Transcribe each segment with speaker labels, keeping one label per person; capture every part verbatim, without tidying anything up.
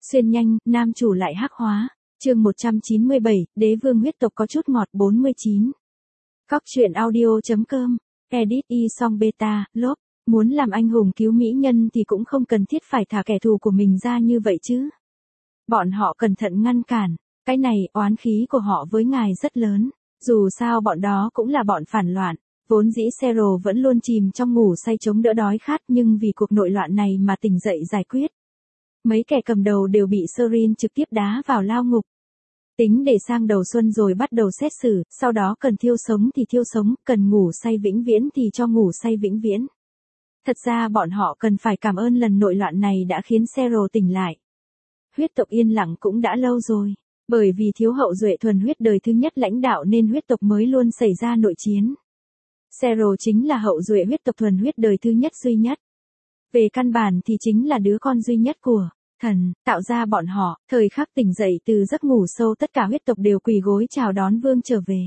Speaker 1: Xuyên nhanh, nam chủ lại hắc hóa. Chương một trăm chín mươi bảy, đế vương huyết tộc có chút ngọt bốn mươi chín. Cóc truyện audio chấm com, edit y song beta, lốp. Muốn làm anh hùng cứu mỹ nhân thì cũng không cần thiết phải thả kẻ thù của mình ra như vậy chứ. Bọn họ cẩn thận ngăn cản. Cái này, oán khí của họ với ngài rất lớn. Dù sao bọn đó cũng là bọn phản loạn. Vốn dĩ Zero vẫn luôn chìm trong ngủ say chống đỡ đói khát, nhưng vì cuộc nội loạn này mà tỉnh dậy giải quyết. Mấy kẻ cầm đầu đều bị Serin trực tiếp đá vào lao ngục. Tính để sang đầu xuân rồi bắt đầu xét xử, sau đó cần thiêu sống thì thiêu sống, cần ngủ say vĩnh viễn thì cho ngủ say vĩnh viễn. Thật ra bọn họ cần phải cảm ơn lần nội loạn này đã khiến Zero tỉnh lại. Huyết tộc yên lặng cũng đã lâu rồi. Bởi vì thiếu hậu duệ thuần huyết đời thứ nhất lãnh đạo nên huyết tộc mới luôn xảy ra nội chiến. Zero chính là hậu duệ huyết tộc thuần huyết đời thứ nhất duy nhất. Về căn bản thì chính là đứa con duy nhất của thần, tạo ra bọn họ. Thời khắc tỉnh dậy từ giấc ngủ sâu, tất cả huyết tộc đều quỳ gối chào đón vương trở về.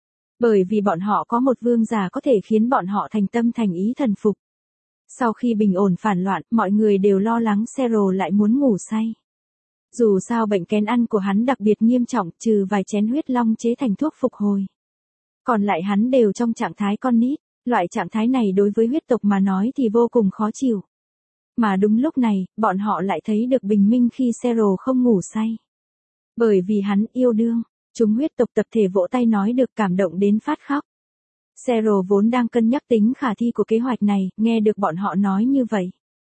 Speaker 1: Bởi vì bọn họ có một vương giả có thể khiến bọn họ thành tâm thành ý thần phục. Sau khi bình ổn phản loạn, mọi người đều lo lắng Zero lại muốn ngủ say. Dù sao bệnh kén ăn của hắn đặc biệt nghiêm trọng, trừ vài chén huyết long chế thành thuốc phục hồi. Còn lại hắn đều trong trạng thái con nít. Loại trạng thái này đối với huyết tộc mà nói thì vô cùng khó chịu. Mà đúng lúc này, bọn họ lại thấy được bình minh khi Zero không ngủ say. Bởi vì hắn yêu đương, chúng huyết tộc tập thể vỗ tay nói được cảm động đến phát khóc. Zero vốn đang cân nhắc tính khả thi của kế hoạch này, nghe được bọn họ nói như vậy.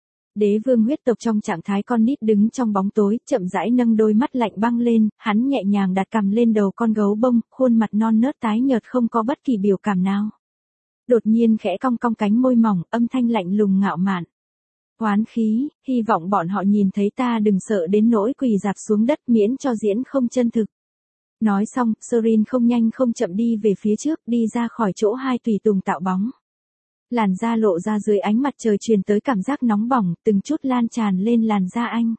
Speaker 1: Đế vương huyết tộc trong trạng thái con nít đứng trong bóng tối, chậm rãi nâng đôi mắt lạnh băng lên, hắn nhẹ nhàng đặt cằm lên đầu con gấu bông, khuôn mặt non nớt tái nhợt không có bất kỳ biểu cảm nào. Đột nhiên khẽ cong cong cánh môi mỏng, âm thanh lạnh lùng ngạo mạn. Oán khí, hy vọng bọn họ nhìn thấy ta đừng sợ đến nỗi quỳ dạp xuống đất miễn cho diễn không chân thực. Nói xong, Serin không nhanh không chậm đi về phía trước, đi ra khỏi chỗ hai tùy tùng tạo bóng. Làn da lộ ra dưới ánh mặt trời truyền tới cảm giác nóng bỏng, từng chút lan tràn lên làn da anh.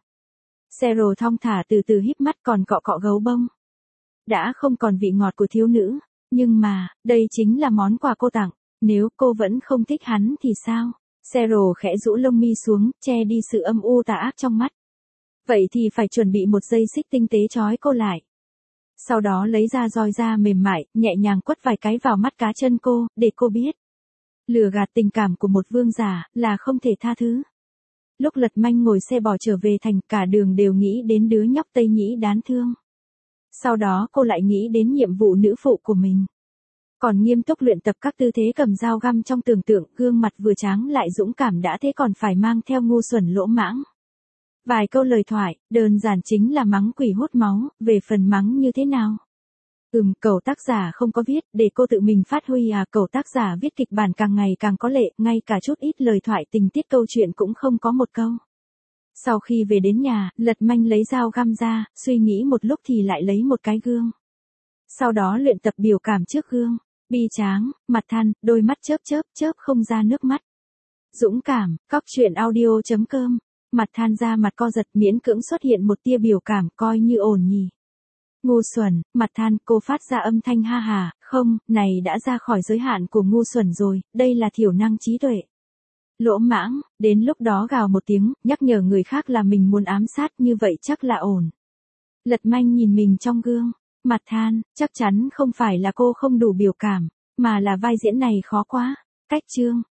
Speaker 1: Zero thong thả từ từ híp mắt còn cọ cọ gấu bông. Đã không còn vị ngọt của thiếu nữ, nhưng mà, đây chính là món quà cô tặng, nếu cô vẫn không thích hắn thì sao? Zero khẽ rũ lông mi xuống, che đi sự âm u tà ác trong mắt. Vậy thì phải chuẩn bị một dây xích tinh tế trói cô lại. Sau đó lấy ra roi da mềm mại, nhẹ nhàng quất vài cái vào mắt cá chân cô, để cô biết. Lừa gạt tình cảm của một vương giả, là không thể tha thứ. Lúc Lật Manh ngồi xe bò trở về thành, cả đường đều nghĩ đến đứa nhóc Tây Nhĩ đáng thương. Sau đó cô lại nghĩ đến nhiệm vụ nữ phụ của mình. Còn nghiêm túc luyện tập các tư thế cầm dao găm trong tưởng tượng, gương mặt vừa tráng lại dũng cảm đã thế còn phải mang theo ngu xuẩn lỗ mãng. Vài câu lời thoại, đơn giản chính là mắng quỷ hút máu, về phần mắng như thế nào? Ừm, cậu tác giả không có viết, để cô tự mình phát huy à, cậu tác giả viết kịch bản càng ngày càng có lệ, ngay cả chút ít lời thoại tình tiết câu chuyện cũng không có một câu. Sau khi về đến nhà, Lật Manh lấy dao găm ra, suy nghĩ một lúc thì lại lấy một cái gương. Sau đó luyện tập biểu cảm trước gương, bi tráng, mặt than, đôi mắt chớp chớp chớp không ra nước mắt. Dũng cảm, cóc truyện audio chấm com, mặt than ra mặt co giật miễn cưỡng xuất hiện một tia biểu cảm coi như ổn nhỉ. Ngu xuẩn, mặt than, cô phát ra âm thanh ha hà, không, này đã ra khỏi giới hạn của ngu xuẩn rồi, đây là thiểu năng trí tuệ. Lỗ mãng, đến lúc đó gào một tiếng, nhắc nhở người khác là mình muốn ám sát, như vậy chắc là ổn. Lật Manh nhìn mình trong gương, mặt than, chắc chắn không phải là cô không đủ biểu cảm, mà là vai diễn này khó quá. Cách chương,